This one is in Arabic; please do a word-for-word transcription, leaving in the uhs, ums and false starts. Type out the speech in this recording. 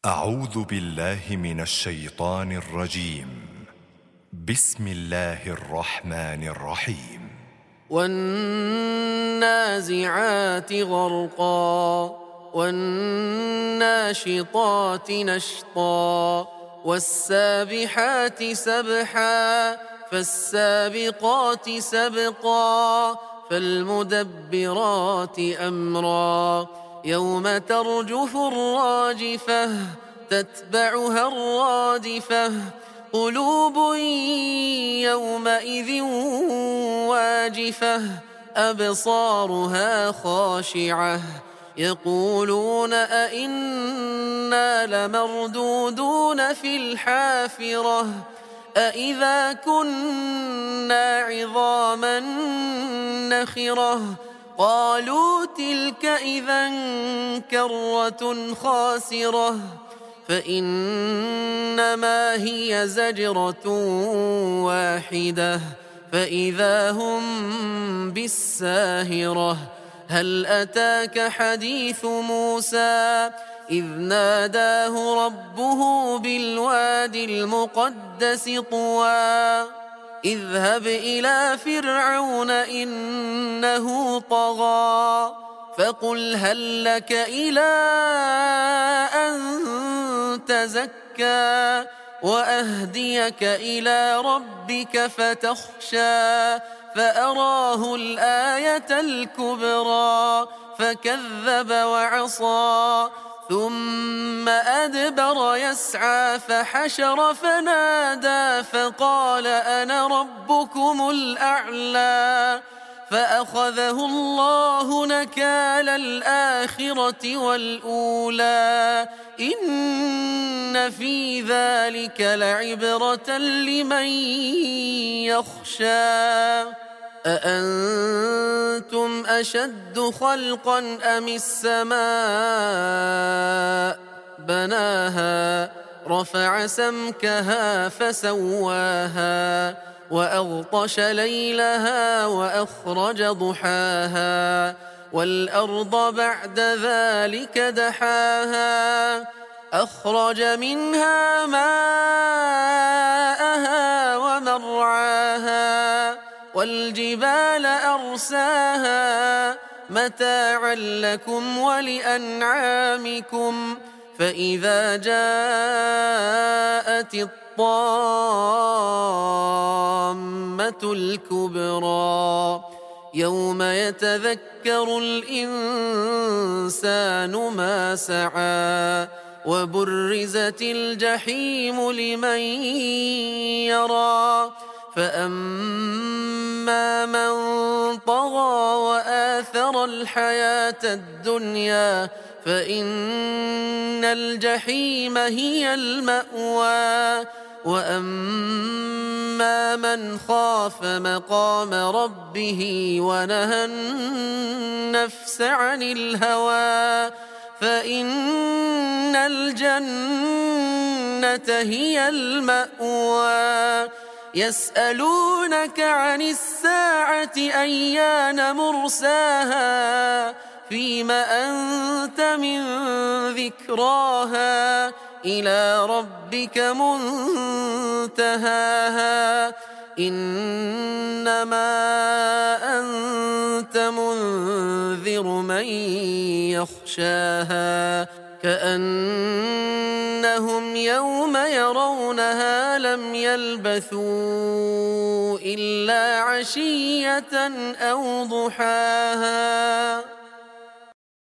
أعوذ بالله من الشيطان الرجيم. بسم الله الرحمن الرحيم. والنازعات غرقا والناشطات نشطا والسابحات سبحا فالسابقات سبقا فالمدبرات أمرا يوم ترجف الراجفة تتبعها الرادفة قلوب يومئذ واجفة أبصارها خاشعة يقولون أئنا لمردودون في الحافرة أئذا كنا عظاما نخرة قالوا تلك إذا كرة خاسرة فإنما هي زجرة واحدة فإذا هم بالساهرة هل أتاك حديث موسى إذ ناداه ربه بالوادي المقدس طوى اذهب إلى فرعون إنه طغى فقل هل لك إلى أن تزكى وأهديك إلى ربك فتخشى فأراه الآية الكبرى فكذب وعصى ثم أدبر يسعى فحشر فنادى فقال أنا ربكم الأعلى فأخذه الله نكال الآخرة والأولى إن في ذلك لعبرة لمن يخشى أأنتم أشد خلقا أم السماء بناها رفع سمكها فسواها وأغطش ليلها وأخرج ضحاها والأرض بعد ذلك دحاها أخرج منها ماءها ومرعاها والجبال أرساها متاعا لكم ولأنعامكم فإذا جاءت الطامة الكبرى يوم يتذكر الإنسان ما سعى وبرزت الجحيم لمن يرى فأما من طغى وآثر الحياة الدنيا فإن الجحيم هي المأوى وأما من خاف مقام ربه ونهى النفس عن الهوى فإن الجنة هي المأوى يسألونك عن الساعة أيان مرساها فيم أنت من ذكراها إلى ربك منتهاها إنما أنت منذر من يخشاها كأنهم يوم يرونها لم يلبثوا إلا عشية أو ضحاها.